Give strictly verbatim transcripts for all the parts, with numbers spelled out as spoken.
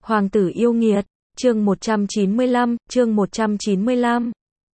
Hoàng tử yêu nghiệt, chương một trăm chín mươi lăm, chương một trăm chín mươi lăm.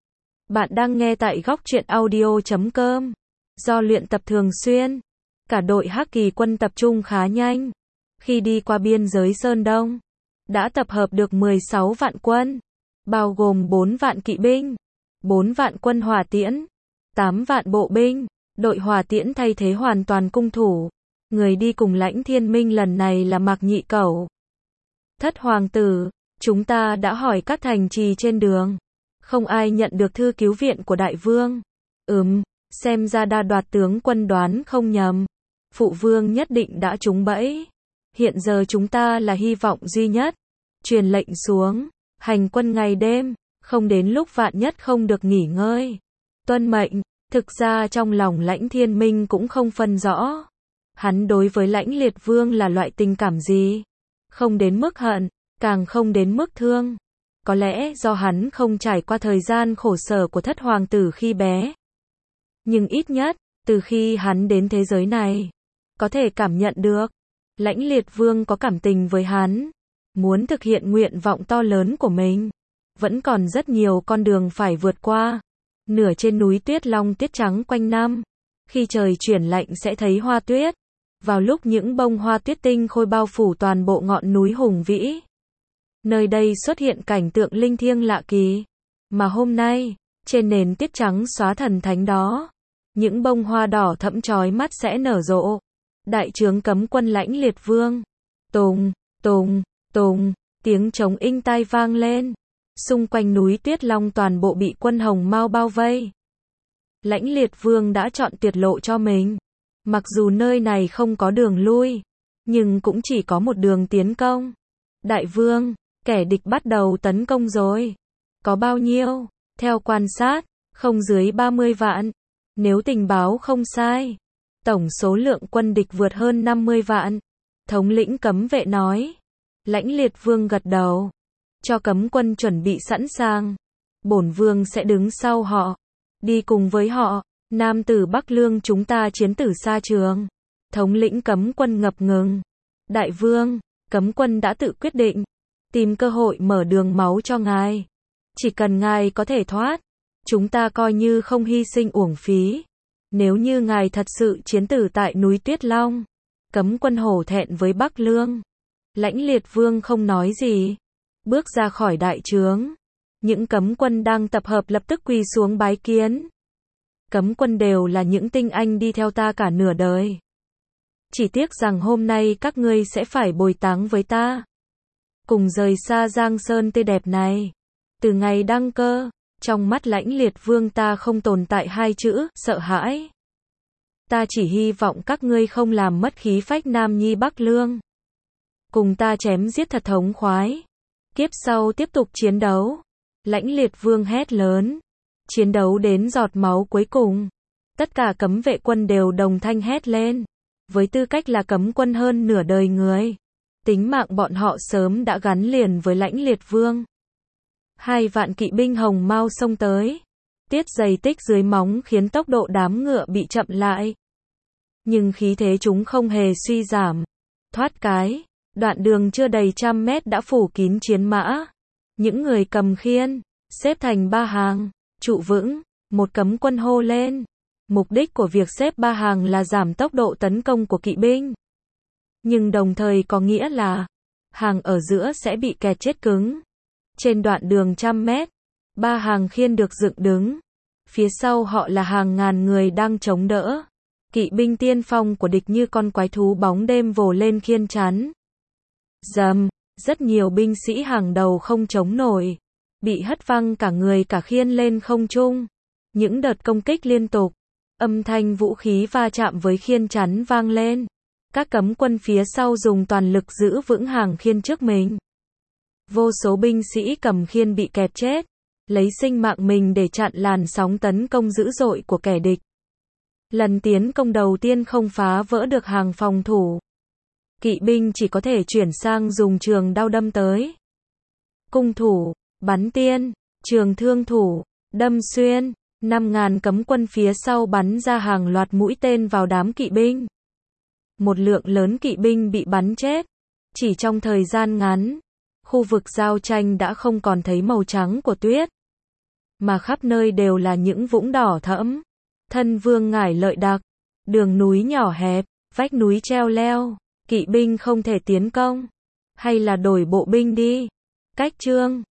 Bạn đang nghe tại góc truyện audio chấm com. Do luyện tập thường xuyên, cả đội Hắc Kỳ quân tập trung khá nhanh. Khi đi qua biên giới Sơn Đông, đã tập hợp được mười sáu vạn quân, bao gồm bốn vạn kỵ binh, bốn vạn quân hỏa tiễn, tám vạn bộ binh. Đội hỏa tiễn thay thế hoàn toàn cung thủ. Người đi cùng Lãnh Thiên Minh lần này là Mạc Nhị Cẩu. Thất hoàng tử, chúng ta đã hỏi các thành trì trên đường, không ai nhận được thư cứu viện của đại vương. Ừm, xem ra đa đoạt tướng quân đoán không nhầm. Phụ vương nhất định đã trúng bẫy. Hiện giờ chúng ta là hy vọng duy nhất. Truyền lệnh xuống, hành quân ngày đêm, không đến lúc vạn nhất không được nghỉ ngơi. Tuân mệnh. Thực ra trong lòng Lãnh Thiên Minh cũng không phân rõ. Hắn đối với Lãnh Liệt Vương là loại tình cảm gì? Không đến mức hận, càng không đến mức thương. Có lẽ do hắn không trải qua thời gian khổ sở của thất hoàng tử khi bé. Nhưng ít nhất, từ khi hắn đến thế giới này, có thể cảm nhận được, Lãnh Liệt Vương có cảm tình với hắn, muốn thực hiện nguyện vọng to lớn của mình. Vẫn còn rất nhiều con đường phải vượt qua. Nửa trên núi tuyết long tiết trắng quanh năm. Khi trời chuyển lạnh sẽ thấy hoa tuyết. Vào lúc những bông hoa tuyết tinh khôi bao phủ toàn bộ ngọn núi hùng vĩ. Nơi đây xuất hiện cảnh tượng linh thiêng lạ kỳ. Mà hôm nay, trên nền tuyết trắng xóa thần thánh đó, những bông hoa đỏ thẫm chói mắt sẽ nở rộ. Đại trướng cấm quân Lãnh Liệt Vương. Tùng, tùng, tùng, tiếng trống inh tai vang lên. Xung quanh núi Tuyết Long toàn bộ bị quân Hồng Mao bao vây. Lãnh Liệt Vương đã chọn tuyệt lộ cho mình. Mặc dù nơi này không có đường lui, nhưng cũng chỉ có một đường tiến công. Đại vương, kẻ địch bắt đầu tấn công rồi. Có bao nhiêu? Theo quan sát, không dưới ba mươi vạn. Nếu tình báo không sai, tổng số lượng quân địch vượt hơn năm mươi vạn. Thống lĩnh cấm vệ nói. Lãnh Liệt Vương gật đầu. Cho cấm quân chuẩn bị sẵn sàng. Bổn vương sẽ đứng sau họ. Đi cùng với họ. Nam tử Bắc Lương chúng ta chiến tử xa trường. Thống lĩnh cấm quân ngập ngừng. Đại vương, cấm quân đã tự quyết định. Tìm cơ hội mở đường máu cho ngài. Chỉ cần ngài có thể thoát, chúng ta coi như không hy sinh uổng phí. Nếu như ngài thật sự chiến tử tại núi Tuyết Long. Cấm quân hổ thẹn với Bắc Lương. Lãnh Liệt Vương không nói gì. Bước ra khỏi đại trướng. Những cấm quân đang tập hợp lập tức quỳ xuống bái kiến. Cấm quân đều là những tinh anh đi theo ta cả nửa đời. Chỉ tiếc rằng hôm nay các ngươi sẽ phải bồi táng với ta. Cùng rời xa Giang Sơn tươi đẹp này. Từ ngày đăng cơ, trong mắt Lãnh Liệt Vương ta không tồn tại hai chữ, sợ hãi. Ta chỉ hy vọng các ngươi không làm mất khí phách Nam Nhi Bắc Lương. Cùng ta chém giết thật thống khoái. Kiếp sau tiếp tục chiến đấu. Lãnh Liệt Vương hét lớn. Chiến đấu đến giọt máu cuối cùng. Tất cả cấm vệ quân đều đồng thanh hét lên. Với tư cách là cấm quân hơn nửa đời người, tính mạng bọn họ sớm đã gắn liền với Lãnh Liệt Vương. Hai vạn kỵ binh Hồng Mao xông tới. Tiết giày tích dưới móng khiến tốc độ đám ngựa bị chậm lại. Nhưng khí thế chúng không hề suy giảm. Thoát cái. Đoạn đường chưa đầy trăm mét đã phủ kín chiến mã. Những người cầm khiên, xếp thành ba hàng, trụ vững. Một cấm quân hô lên. Mục đích của việc xếp ba hàng là giảm tốc độ tấn công của kỵ binh. Nhưng đồng thời có nghĩa là, hàng ở giữa sẽ bị kẹt chết cứng. Trên đoạn đường trăm mét, ba hàng khiên được dựng đứng. Phía sau họ là hàng ngàn người đang chống đỡ. Kỵ binh tiên phong của địch như con quái thú bóng đêm vồ lên khiên chắn. Dầm, rất nhiều binh sĩ hàng đầu không chống nổi, bị hất văng cả người cả khiên lên không trung. Những đợt công kích liên tục, âm thanh vũ khí va chạm với khiên chắn vang lên. Các cấm quân phía sau dùng toàn lực giữ vững hàng khiên trước mình. Vô số binh sĩ cầm khiên bị kẹt chết, lấy sinh mạng mình để chặn làn sóng tấn công dữ dội của kẻ địch. Lần tiến công đầu tiên không phá vỡ được hàng phòng thủ. Kỵ binh chỉ có thể chuyển sang dùng trường đao đâm tới. Cung thủ, bắn tiên, trường thương thủ, đâm xuyên. Năm ngàn cấm quân phía sau bắn ra hàng loạt mũi tên vào đám kỵ binh. Một lượng lớn kỵ binh bị bắn chết. Chỉ trong thời gian ngắn, Khu vực giao tranh đã không còn thấy màu trắng của tuyết, mà khắp nơi đều là những vũng đỏ thẫm. Thân vương ngải lợi đặc, đường núi nhỏ hẹp, vách núi treo leo, kỵ binh không thể tiến công. Hay là đổi bộ binh đi. Cách chương